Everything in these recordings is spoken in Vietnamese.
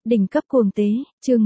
Đỉnh cấp cuồng tế, chương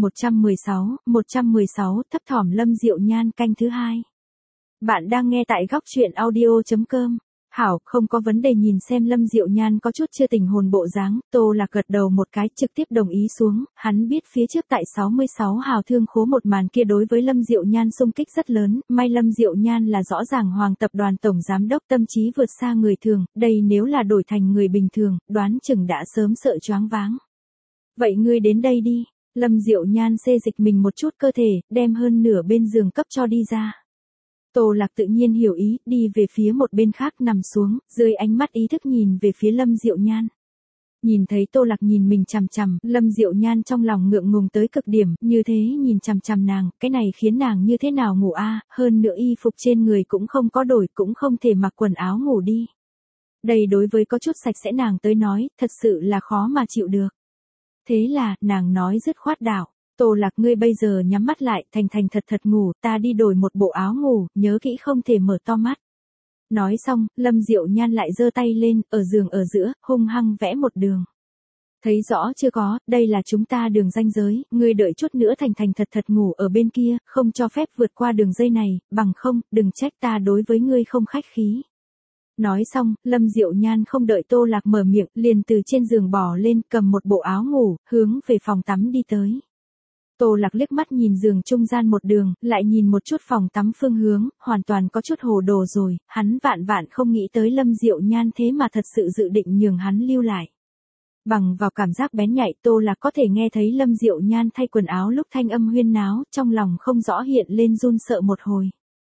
116, thấp thỏm Lâm Diệu Nhan canh thứ 2. Bạn đang nghe tại góc truyện audio.com. Hảo, không có vấn đề. Nhìn xem Lâm Diệu Nhan có chút chưa tỉnh hồn bộ dáng, Tô Lạc gật đầu một cái trực tiếp đồng ý xuống, hắn biết phía trước tại 66 hào thương khố một màn kia đối với Lâm Diệu Nhan xung kích rất lớn, may Lâm Diệu Nhan là rõ ràng Hoàng tập đoàn tổng giám đốc tâm trí vượt xa người thường, đây nếu là đổi thành người bình thường, đoán chừng đã sớm sợ choáng váng. Vậy ngươi đến đây đi. Lâm Diệu Nhan xê dịch mình một chút cơ thể, đem hơn nửa bên giường cấp cho đi ra. Tô Lạc tự nhiên hiểu ý, đi về phía một bên khác nằm xuống, dưới ánh mắt ý thức nhìn về phía Lâm Diệu Nhan. Nhìn thấy Tô Lạc nhìn mình chằm chằm, Lâm Diệu Nhan trong lòng ngượng ngùng tới cực điểm, như thế nhìn chằm chằm nàng, cái này khiến nàng như thế nào ngủ a, hơn nữa y phục trên người cũng không có đổi, cũng không thể mặc quần áo ngủ đi. Đây đối với có chút sạch sẽ nàng tới nói, thật sự là khó mà chịu được. Thế là, nàng nói dứt khoát đảo, Tô Lạc ngươi bây giờ nhắm mắt lại, thành thật ngủ, ta đi đổi một bộ áo ngủ, nhớ kỹ không thể mở to mắt. Nói xong, Lâm Diệu Nhan lại giơ tay lên, ở giường ở giữa, hung hăng vẽ một đường. Thấy rõ chưa có, đây là chúng ta đường ranh giới, ngươi đợi chút nữa thành thật ngủ ở bên kia, không cho phép vượt qua đường dây này, bằng không, đừng trách ta đối với ngươi không khách khí. Nói xong, Lâm Diệu Nhan không đợi Tô Lạc mở miệng, liền từ trên giường bò lên, cầm một bộ áo ngủ, hướng về phòng tắm đi tới. Tô Lạc liếc mắt nhìn giường trung gian một đường, lại nhìn một chút phòng tắm phương hướng, hoàn toàn có chút hồ đồ rồi, hắn vạn không nghĩ tới Lâm Diệu Nhan thế mà thật sự dự định nhường hắn lưu lại. Bằng vào cảm giác bén nhạy, Tô Lạc có thể nghe thấy Lâm Diệu Nhan thay quần áo lúc thanh âm huyên náo, trong lòng không rõ hiện lên run sợ một hồi.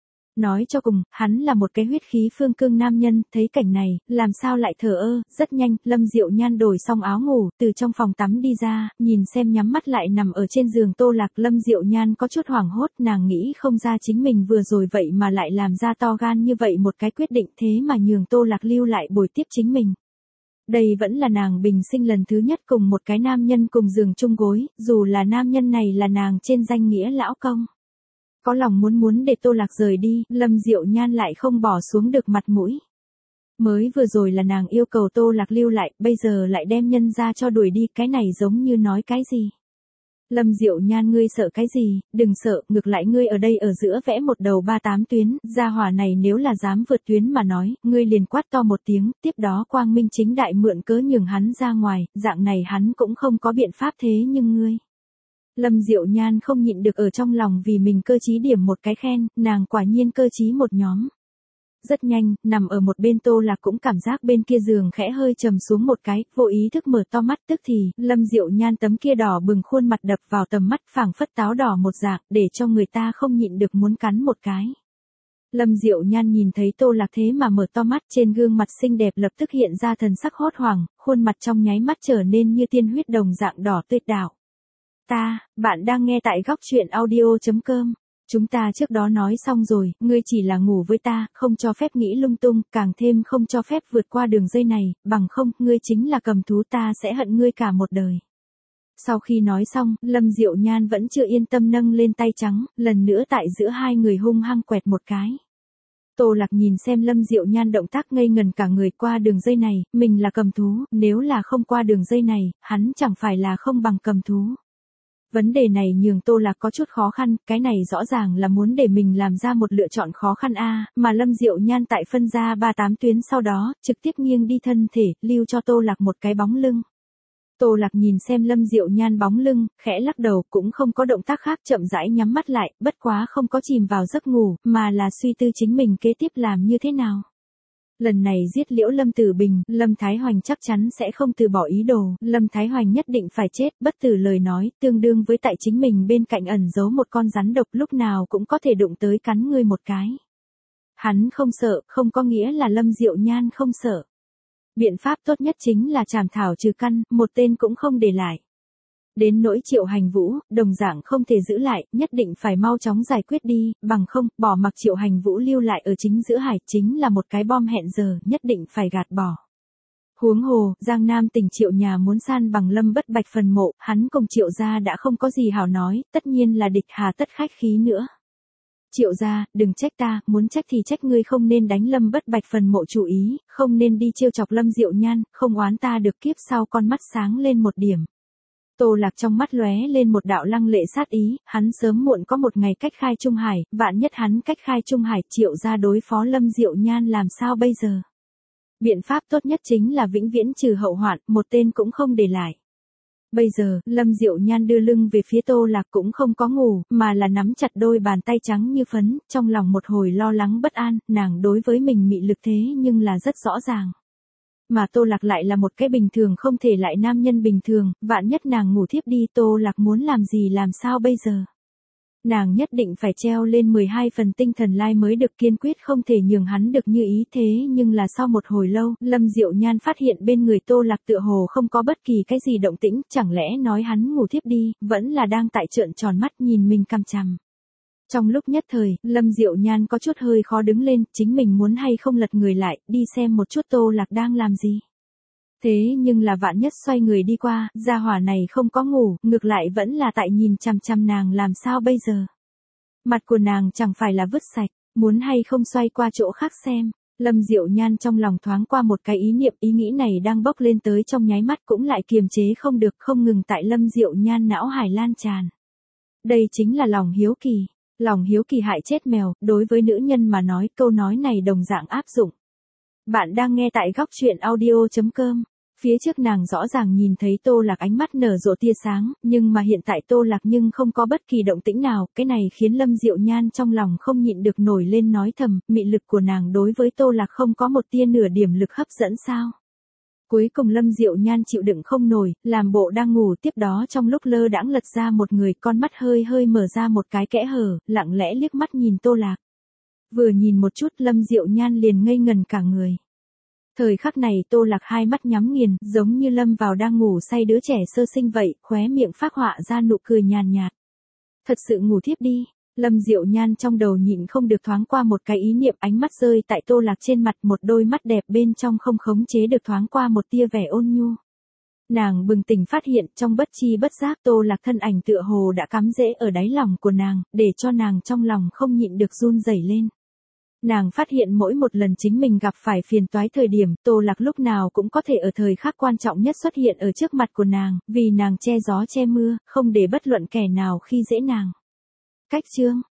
Nói cho cùng, hắn là một cái huyết khí phương cương nam nhân, thấy cảnh này, làm sao lại thờ ơ, rất nhanh, Lâm Diệu Nhan đổi xong áo ngủ, từ trong phòng tắm đi ra, nhìn xem nhắm mắt lại nằm ở trên giường Tô Lạc, Lâm Diệu Nhan có chút hoảng hốt, nàng nghĩ không ra chính mình vừa rồi vậy mà lại làm ra to gan như vậy một cái quyết định, thế mà nhường Tô Lạc lưu lại bồi tiếp chính mình. Đây vẫn là nàng bình sinh lần thứ nhất cùng một cái nam nhân cùng giường chung gối, dù là nam nhân này là nàng trên danh nghĩa lão công. Có lòng muốn để Tô Lạc rời đi, Lâm Diệu Nhan lại không bỏ xuống được mặt mũi. Mới vừa rồi là nàng yêu cầu Tô Lạc lưu lại, bây giờ lại đem nhân ra cho đuổi đi, cái này giống như nói cái gì. Lâm Diệu Nhan ngươi sợ cái gì, đừng sợ, ngược lại ngươi ở đây ở giữa vẽ một đầu 38 tuyến, gia hỏa này nếu là dám vượt tuyến mà nói, ngươi liền quát to một tiếng, tiếp đó quang minh chính đại mượn cớ nhường hắn ra ngoài, dạng này hắn cũng không có biện pháp thế nhưng ngươi. Lâm Diệu Nhan không nhịn được ở trong lòng vì mình cơ trí điểm một cái khen, nàng quả nhiên cơ trí một nhóm. Rất nhanh, nằm ở một bên Tô Lạc cũng cảm giác bên kia giường khẽ hơi trầm xuống một cái, vô ý thức mở to mắt, tức thì, Lâm Diệu Nhan tấm kia đỏ bừng khuôn mặt đập vào tầm mắt phảng phất táo đỏ một dạng, để cho người ta không nhịn được muốn cắn một cái. Lâm Diệu Nhan nhìn thấy Tô Lạc thế mà mở to mắt, trên gương mặt xinh đẹp lập tức hiện ra thần sắc hốt hoảng, khuôn mặt trong nháy mắt trở nên như tiên huyết đồng dạng đỏ tươi đảo. Bạn đang nghe tại góc truyện audio.com. Chúng ta trước đó nói xong rồi, ngươi chỉ là ngủ với ta, không cho phép nghĩ lung tung, càng thêm không cho phép vượt qua đường dây này, bằng không, ngươi chính là cầm thú, ta sẽ hận ngươi cả một đời. Sau khi nói xong, Lâm Diệu Nhan vẫn chưa yên tâm nâng lên tay trắng, lần nữa tại giữa hai người hung hăng quẹt một cái. Tô Lạc nhìn xem Lâm Diệu Nhan động tác ngây ngần cả người, qua đường dây này, mình là cầm thú, nếu là không qua đường dây này, hắn chẳng phải là không bằng cầm thú. Vấn đề này nhường Tô Lạc có chút khó khăn, cái này rõ ràng là muốn để mình làm ra một lựa chọn khó khăn mà Lâm Diệu Nhan tại phân ra 38 tuyến sau đó, trực tiếp nghiêng đi thân thể, lưu cho Tô Lạc một cái bóng lưng. Tô Lạc nhìn xem Lâm Diệu Nhan bóng lưng, khẽ lắc đầu, cũng không có động tác khác, chậm rãi nhắm mắt lại, bất quá không có chìm vào giấc ngủ, mà là suy tư chính mình kế tiếp làm như thế nào. Lần này giết Liễu Lâm Tử Bình, Lâm Thái Hoành chắc chắn sẽ không từ bỏ ý đồ, Lâm Thái Hoành nhất định phải chết, bất tử lời nói, tương đương với tại chính mình bên cạnh ẩn giấu một con rắn độc, lúc nào cũng có thể đụng tới cắn ngươi một cái. Hắn không sợ, không có nghĩa là Lâm Diệu Nhan không sợ. Biện pháp tốt nhất chính là chảm thảo trừ căn, một tên cũng không để lại. Đến nỗi Triệu Hành Vũ, đồng dạng không thể giữ lại, nhất định phải mau chóng giải quyết đi, bằng không, bỏ mặc Triệu Hành Vũ lưu lại ở chính giữa hải, chính là một cái bom hẹn giờ, nhất định phải gạt bỏ. Huống hồ, Giang Nam tỉnh Triệu nhà muốn san bằng Lâm Bất Bạch phần mộ, hắn cùng Triệu gia đã không có gì hảo nói, tất nhiên là địch, hà tất khách khí nữa. Triệu gia, đừng trách ta, muốn trách thì trách ngươi không nên đánh Lâm Bất Bạch phần mộ chủ ý, không nên đi trêu chọc Lâm Diệu Nhan, không oán ta được, kiếp sau con mắt sáng lên một điểm. Tô Lạc trong mắt lóe lên một đạo lăng lệ sát ý, hắn sớm muộn có một ngày cách khai Trung Hải, vạn nhất hắn cách khai Trung Hải Triệu ra đối phó Lâm Diệu Nhan làm sao bây giờ? Biện pháp tốt nhất chính là vĩnh viễn trừ hậu hoạn, một tên cũng không để lại. Bây giờ, Lâm Diệu Nhan đưa lưng về phía Tô Lạc cũng không có ngủ, mà là nắm chặt đôi bàn tay trắng như phấn, trong lòng một hồi lo lắng bất an, nàng đối với mình mị lực thế nhưng là rất rõ ràng. Mà Tô Lạc lại là một cái bình thường không thể lại nam nhân bình thường, vạn nhất nàng ngủ thiếp đi Tô Lạc muốn làm gì làm sao bây giờ. Nàng nhất định phải treo lên 12 phần tinh thần lai mới được, kiên quyết không thể nhường hắn được như ý thế nhưng là sau một hồi lâu, Lâm Diệu Nhan phát hiện bên người Tô Lạc tựa hồ không có bất kỳ cái gì động tĩnh, chẳng lẽ nói hắn ngủ thiếp đi, vẫn là đang tại trợn tròn mắt nhìn mình cằm chằm. Trong lúc nhất thời, Lâm Diệu Nhan có chút hơi khó đứng lên, chính mình muốn hay không lật người lại, đi xem một chút Tô Lạc đang làm gì. Thế nhưng là vạn nhất xoay người đi qua, gia hỏa này không có ngủ, ngược lại vẫn là tại nhìn chằm chằm nàng làm sao bây giờ. Mặt của nàng chẳng phải là vứt sạch, muốn hay không xoay qua chỗ khác xem. Lâm Diệu Nhan trong lòng thoáng qua một cái ý niệm, ý nghĩ này đang bốc lên tới trong nháy mắt cũng lại kiềm chế không được, không ngừng tại Lâm Diệu Nhan não hải lan tràn. Đây chính là lòng hiếu kỳ. Lòng hiếu kỳ hại chết mèo, đối với nữ nhân mà nói câu nói này đồng dạng áp dụng. Bạn đang nghe tại góc truyện audio.com. Phía trước nàng rõ ràng nhìn thấy Tô Lạc ánh mắt nở rộ tia sáng, nhưng mà hiện tại Tô Lạc nhưng không có bất kỳ động tĩnh nào, cái này khiến Lâm Diệu Nhan trong lòng không nhịn được nổi lên nói thầm, mị lực của nàng đối với Tô Lạc không có một tia nửa điểm lực hấp dẫn sao. Cuối cùng Lâm Diệu Nhan chịu đựng không nổi, làm bộ đang ngủ, tiếp đó trong lúc lơ đãng lật ra một người, con mắt hơi hơi mở ra một cái kẽ hở, lặng lẽ liếc mắt nhìn Tô Lạc. Vừa nhìn một chút Lâm Diệu Nhan liền ngây ngần cả người. Thời khắc này Tô Lạc hai mắt nhắm nghiền, giống như lâm vào đang ngủ say đứa trẻ sơ sinh vậy, khóe miệng phác họa ra nụ cười nhàn nhạt. Thật sự ngủ thiếp đi. Lâm Diệu Nhan trong đầu nhịn không được thoáng qua một cái ý niệm, ánh mắt rơi tại Tô Lạc trên mặt, một đôi mắt đẹp bên trong không khống chế được thoáng qua một tia vẻ ôn nhu. Nàng bừng tỉnh phát hiện trong bất chi bất giác Tô Lạc thân ảnh tựa hồ đã cắm rễ ở đáy lòng của nàng, để cho nàng trong lòng không nhịn được run rẩy lên. Nàng phát hiện mỗi một lần chính mình gặp phải phiền toái thời điểm, Tô Lạc lúc nào cũng có thể ở thời khắc quan trọng nhất xuất hiện ở trước mặt của nàng, vì nàng che gió che mưa, không để bất luận kẻ nào khi dễ nàng. Cách chương